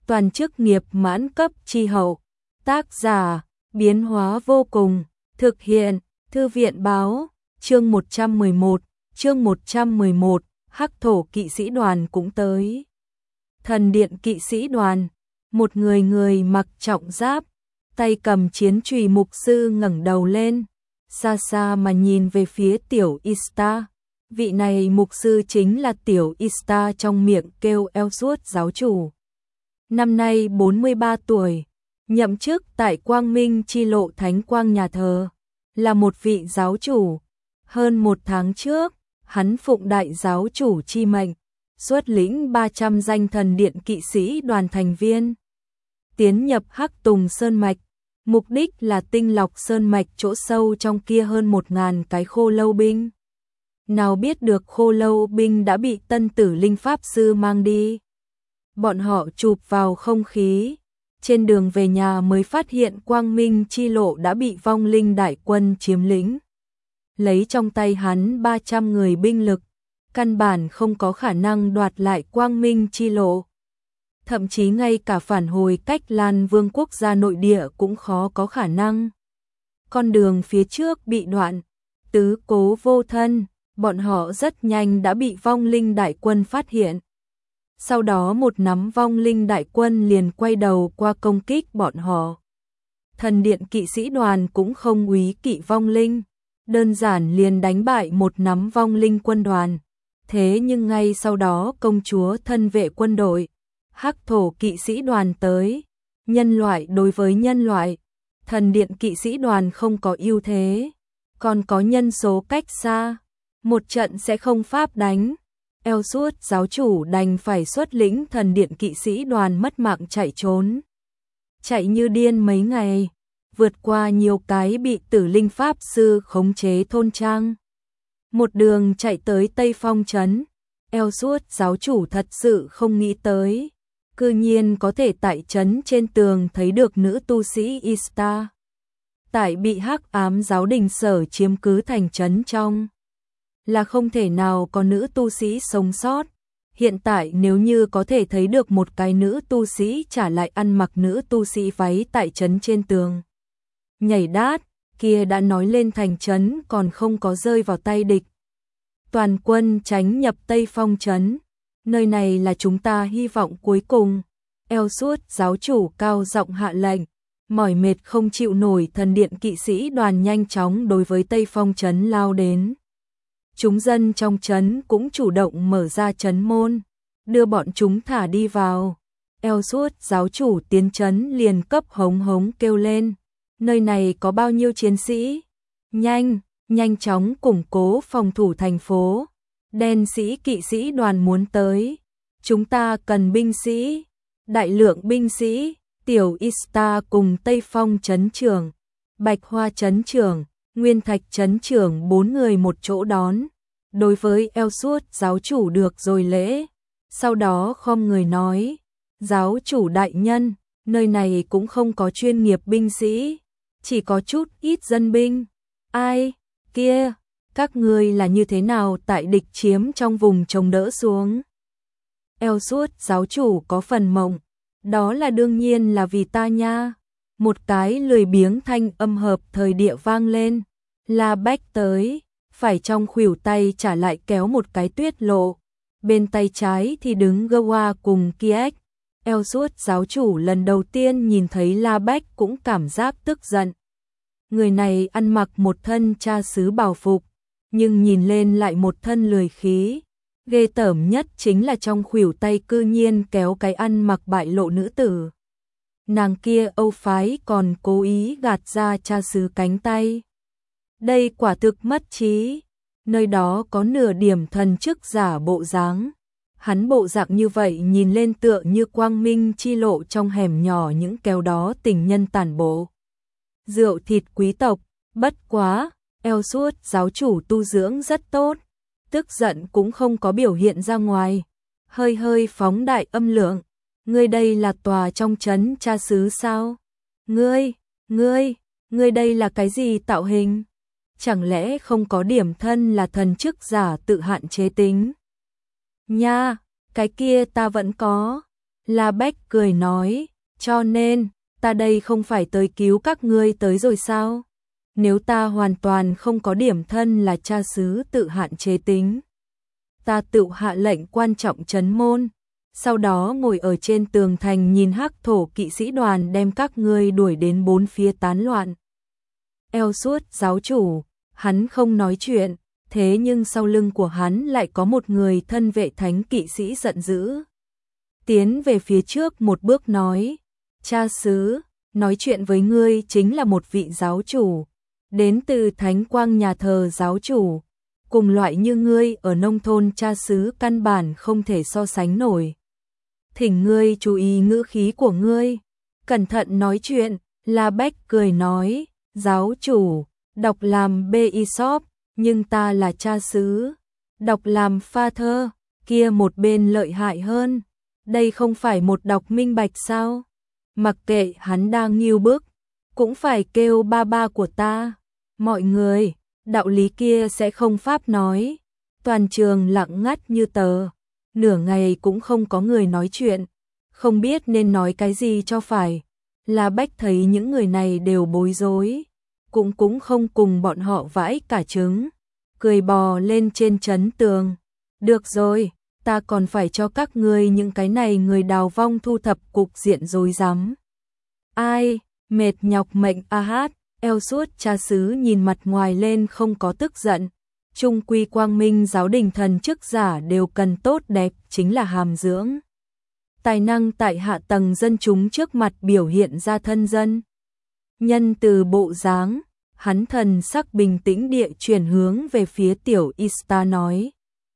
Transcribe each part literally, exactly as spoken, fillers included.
toàn chức nghiệp mãn cấp chi hậu. Tác giả, biến hóa vô cùng, thực hiện, Thư viện báo, chương một trăm mười một, chương một trăm mười một, Hắc thổ kỵ sĩ đoàn cũng tới. Thần điện kỵ sĩ đoàn, một người người mặc trọng giáp, tay cầm chiến chùy mục sư ngẩng đầu lên, xa xa mà nhìn về phía tiểu Ista. Vị này mục sư chính là tiểu Ista trong miệng kêu Ellsworth giáo chủ. Năm nay bốn mươi ba tuổi, nhậm chức tại Quang Minh Chi Lộ Thánh Quang nhà thờ, là một vị giáo chủ. Hơn một tháng trước, hắn phụng đại giáo chủ chi mệnh, xuất lĩnh ba trăm danh thần điện kỵ sĩ đoàn thành viên, tiến nhập Hắc Tùng Sơn Mạch. Mục đích là tinh lọc sơn mạch chỗ sâu trong kia hơn một ngàn cái khô lâu binh. Nào biết được khô lâu binh đã bị tân tử linh pháp sư mang đi. Bọn họ chụp vào không khí. Trên đường về nhà mới phát hiện Quang Minh Chi Lộ đã bị vong linh đại quân chiếm lĩnh. Lấy trong tay hắn ba trăm người binh lực, căn bản không có khả năng đoạt lại Quang Minh Chi Lộ. Thậm chí ngay cả phản hồi cách Lan Vương quốc gia nội địa cũng khó có khả năng. Con đường phía trước bị đoạn, tứ cố vô thân, bọn họ rất nhanh đã bị vong linh đại quân phát hiện. Sau đó một nắm vong linh đại quân liền quay đầu qua công kích bọn họ. Thần điện kỵ sĩ đoàn cũng không úy kỵ vong linh, đơn giản liền đánh bại một nắm vong linh quân đoàn. Thế nhưng ngay sau đó công chúa thân vệ quân đội, Hắc thổ kỵ sĩ đoàn tới. Nhân loại đối với nhân loại, thần điện kỵ sĩ đoàn không có ưu thế, còn có nhân số cách xa, một trận sẽ không pháp đánh. Ellsworth giáo chủ đành phải xuất lĩnh thần điện kỵ sĩ đoàn mất mạng chạy trốn. Chạy như điên mấy ngày, vượt qua nhiều cái bị tử linh pháp sư khống chế thôn trang. Một đường chạy tới Tây Phong trấn, Ellsworth giáo chủ thật sự không nghĩ tới, cư nhiên có thể tại trấn trên tường thấy được nữ tu sĩ Ista. Tại bị hắc ám giáo đình sở chiếm cứ thành trấn trong, là không thể nào có nữ tu sĩ sống sót. Hiện tại nếu như có thể thấy được một cái nữ tu sĩ trả lại ăn mặc nữ tu sĩ váy tại trấn trên tường, nhảy đát, kia đã nói lên thành trấn còn không có rơi vào tay địch. Toàn quân tránh nhập Tây Phong trấn, nơi này là chúng ta hy vọng cuối cùng. Ellsworth giáo chủ cao giọng hạ lệnh, mỏi mệt không chịu nổi, thần điện kỵ sĩ đoàn nhanh chóng đối với Tây Phong trấn lao đến. Chúng dân trong trấn cũng chủ động mở ra trấn môn, đưa bọn chúng thả đi vào. Ellsworth giáo chủ tiến trấn liền cấp hống hống kêu lên, nơi này có bao nhiêu chiến sĩ? Nhanh, nhanh chóng củng cố phòng thủ thành phố. Đen sĩ kỵ sĩ đoàn muốn tới, chúng ta cần binh sĩ, đại lượng binh sĩ. Tiểu Ista cùng Tây Phong trấn trưởng, Bạch Hoa trấn trưởng, Nguyên Thạch trấn trưởng bốn người một chỗ đón. Đối với Ellsworth giáo chủ được rồi lễ, sau đó khom người nói, giáo chủ đại nhân, nơi này cũng không có chuyên nghiệp binh sĩ, chỉ có chút ít dân binh. Ai, kia, các ngươi là như thế nào tại địch chiếm trong vùng chống đỡ xuống? Ellsworth giáo chủ có phần mộng, đó là đương nhiên là vì ta nha. Một cái lười biếng thanh âm hợp thời địa vang lên, La Bách tới, phải trong khuỷu tay trả lại kéo một cái tuyết lộ, bên tay trái thì đứng Gawa cùng Kiek. Ellsworth giáo chủ lần đầu tiên nhìn thấy La Bách cũng cảm giác tức giận. Người này ăn mặc một thân cha xứ bảo phục, nhưng nhìn lên lại một thân lười khí. Ghê tởm nhất chính là trong khuỷu tay cư nhiên kéo cái ăn mặc bại lộ nữ tử. Nàng kia Âu phái còn cố ý gạt ra cha xứ cánh tay. Đây quả thực mất trí, nơi đó có nửa điểm thần chức giả bộ dáng. Hắn bộ dạng như vậy nhìn lên tựa như Quang Minh Chi Lộ trong hẻm nhỏ những kéo đó tình nhân tàn bộ. Rượu thịt quý tộc, bất quá, Ellsworth giáo chủ tu dưỡng rất tốt, tức giận cũng không có biểu hiện ra ngoài, hơi hơi phóng đại âm lượng. Ngươi đây là tòa trong trấn cha xứ sao? Ngươi, ngươi, ngươi đây là cái gì tạo hình? Chẳng lẽ không có điểm thân là thần chức giả tự hạn chế tính? Nha, cái kia ta vẫn có. La Bách cười nói, cho nên, ta đây không phải tới cứu các ngươi tới rồi sao? Nếu ta hoàn toàn không có điểm thân là cha xứ tự hạn chế tính. Ta tự hạ lệnh quan trọng trấn môn, sau đó ngồi ở trên tường thành nhìn hắc thổ kỵ sĩ đoàn đem các ngươi đuổi đến bốn phía tán loạn. Eo suốt giáo chủ, hắn không nói chuyện, thế nhưng sau lưng của hắn lại có một người thân vệ thánh kỵ sĩ giận dữ. Tiến về phía trước một bước nói, cha xứ, nói chuyện với ngươi chính là một vị giáo chủ, đến từ thánh quang nhà thờ giáo chủ, cùng loại như ngươi ở nông thôn cha xứ căn bản không thể so sánh nổi. Thỉnh ngươi chú ý ngữ khí của ngươi, cẩn thận nói chuyện. La Bách cười nói, giáo chủ, đọc làm Bishop, nhưng ta là cha xứ, đọc làm Father, kia một bên lợi hại hơn, đây không phải một đọc minh bạch sao? Mặc kệ hắn đang nghiêu bức, cũng phải kêu ba ba của ta. Mọi người, đạo lý kia sẽ không pháp nói. Toàn trường lặng ngắt như tờ, nửa ngày cũng không có người nói chuyện, không biết nên nói cái gì cho phải. La Bách thấy những người này đều bối rối, cũng cũng không cùng bọn họ vãi cả trứng, cười bò lên trên chấn tường. Được rồi, ta còn phải cho các ngươi những cái này người đào vong thu thập cục diện rối rắm. Ai, mệt nhọc mệnh a hát, eo suốt cha xứ nhìn mặt ngoài lên không có tức giận. Trung quy quang minh giáo đình thần chức giả đều cần tốt đẹp chính là hàm dưỡng. Tài năng tại hạ tầng dân chúng trước mặt biểu hiện ra thân dân. Nhân từ bộ dáng, hắn thần sắc bình tĩnh địa chuyển hướng về phía tiểu Ista nói.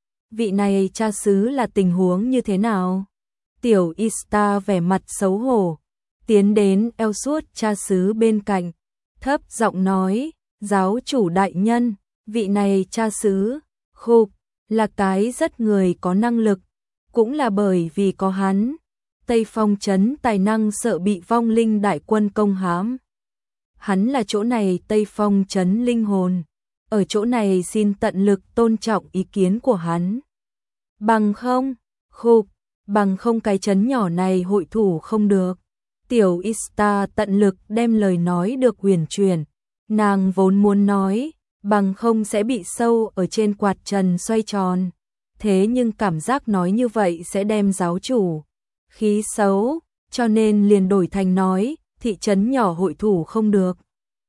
Vị này cha xứ là tình huống như thế nào? Tiểu Ista vẻ mặt xấu hổ, tiến đến eo suốt cha xứ bên cạnh, thấp giọng nói, giáo chủ đại nhân, vị này cha xứ, khục, là cái rất người có năng lực, cũng là bởi vì có hắn, Tây Phong trấn tài năng sợ bị vong linh đại quân công hãm. Hắn là chỗ này Tây Phong trấn linh hồn, ở chỗ này xin tận lực tôn trọng ý kiến của hắn. Bằng không, khục, bằng không cái trấn nhỏ này hội thủ không được. Tiểu Ista tận lực đem lời nói được huyền chuyển, nàng vốn muốn nói, bằng không sẽ bị sâu ở trên quạt trần xoay tròn. Thế nhưng cảm giác nói như vậy sẽ đem giáo chủ khí xấu, cho nên liền đổi thành nói, thị trấn nhỏ hội thủ không được.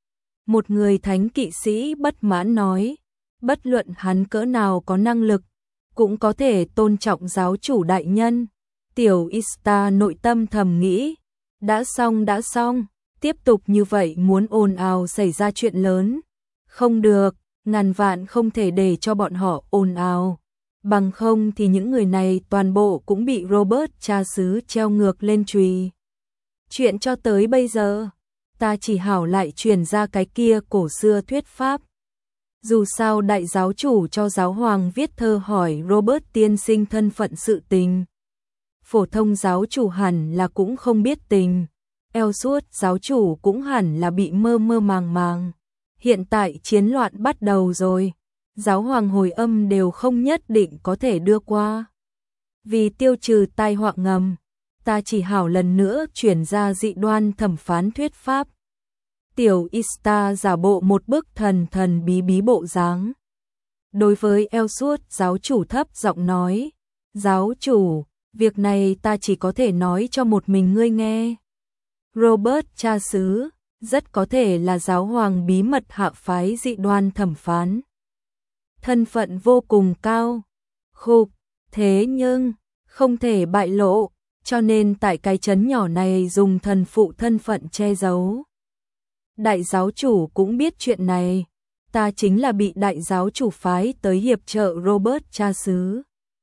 Một người thánh kỵ sĩ bất mãn nói, bất luận hắn cỡ nào có năng lực, cũng có thể tôn trọng giáo chủ đại nhân. Tiểu Ista nội tâm thầm nghĩ, đã xong đã xong, tiếp tục như vậy muốn ồn ào xảy ra chuyện lớn. Không được, ngàn vạn không thể để cho bọn họ ồn ào. Bằng không thì những người này toàn bộ cũng bị Robert cha xứ treo ngược lên chùy. Chuyện cho tới bây giờ, ta chỉ hảo lại truyền ra cái kia cổ xưa thuyết pháp. Dù sao đại giáo chủ cho giáo hoàng viết thơ hỏi Robert tiên sinh thân phận sự tình. Phổ thông giáo chủ hẳn là cũng không biết tình. Eo suốt giáo chủ cũng hẳn là bị mơ mơ màng màng. Hiện tại chiến loạn bắt đầu rồi. Giáo hoàng hồi âm đều không nhất định có thể đưa qua. Vì tiêu trừ tai họa ngầm, ta chỉ hảo lần nữa chuyển ra dị đoan thẩm phán thuyết pháp. Tiểu Ista giả bộ một bức thần thần bí bí bộ dáng. Đối với eo suốt giáo chủ thấp giọng nói, giáo chủ, việc này ta chỉ có thể nói cho một mình ngươi nghe. Robert cha xứ, rất có thể là giáo hoàng bí mật hạ phái dị đoan thẩm phán. Thân phận vô cùng cao, khục, thế nhưng, không thể bại lộ, cho nên tại cái trấn nhỏ này dùng thần phụ thân phận che giấu. Đại giáo chủ cũng biết chuyện này, ta chính là bị đại giáo chủ phái tới hiệp trợ Robert cha xứ.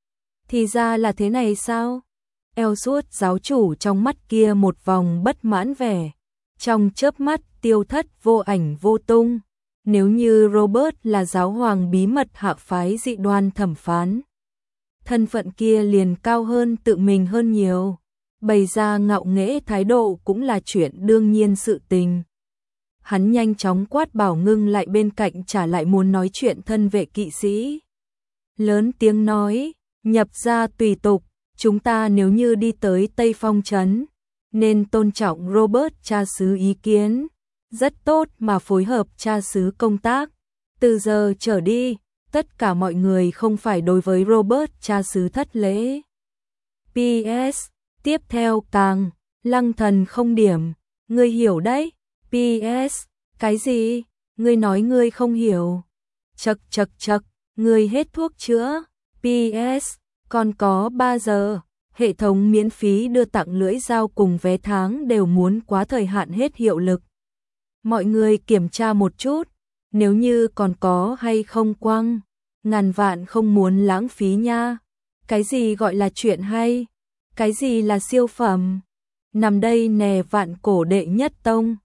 Thì ra là thế này sao? Eo suốt giáo chủ trong mắt kia một vòng bất mãn vẻ, trong chớp mắt tiêu thất vô ảnh vô tung. Nếu như Robert là giáo hoàng bí mật hạ phái dị đoan thẩm phán, thân phận kia liền cao hơn tự mình hơn nhiều, bày ra ngạo nghễ thái độ cũng là chuyện đương nhiên sự tình. Hắn nhanh chóng quát bảo ngưng lại bên cạnh trả lại muốn nói chuyện thân vệ kỵ sĩ. Lớn tiếng nói, nhập ra tùy tục, chúng ta nếu như đi tới Tây Phong Trấn, nên tôn trọng Robert cha xứ ý kiến, rất tốt mà phối hợp cha xứ công tác. Từ giờ trở đi, tất cả mọi người không phải đối với Robert cha xứ thất lễ. pê ét. Tiếp theo càng, Lăng Thần không điểm, ngươi hiểu đấy. pê ét. Cái gì? Ngươi nói ngươi không hiểu. Chậc chậc chậc, ngươi hết thuốc chữa. pê ét. Còn có ba giờ, hệ thống miễn phí đưa tặng lưỡi dao cùng vé tháng đều muốn quá thời hạn hết hiệu lực. Mọi người kiểm tra một chút, nếu như còn có hay không quăng, ngàn vạn không muốn lãng phí nha. Cái gì gọi là chuyện hay? Cái gì là siêu phẩm? Nằm đây nè vạn cổ đệ nhất tông.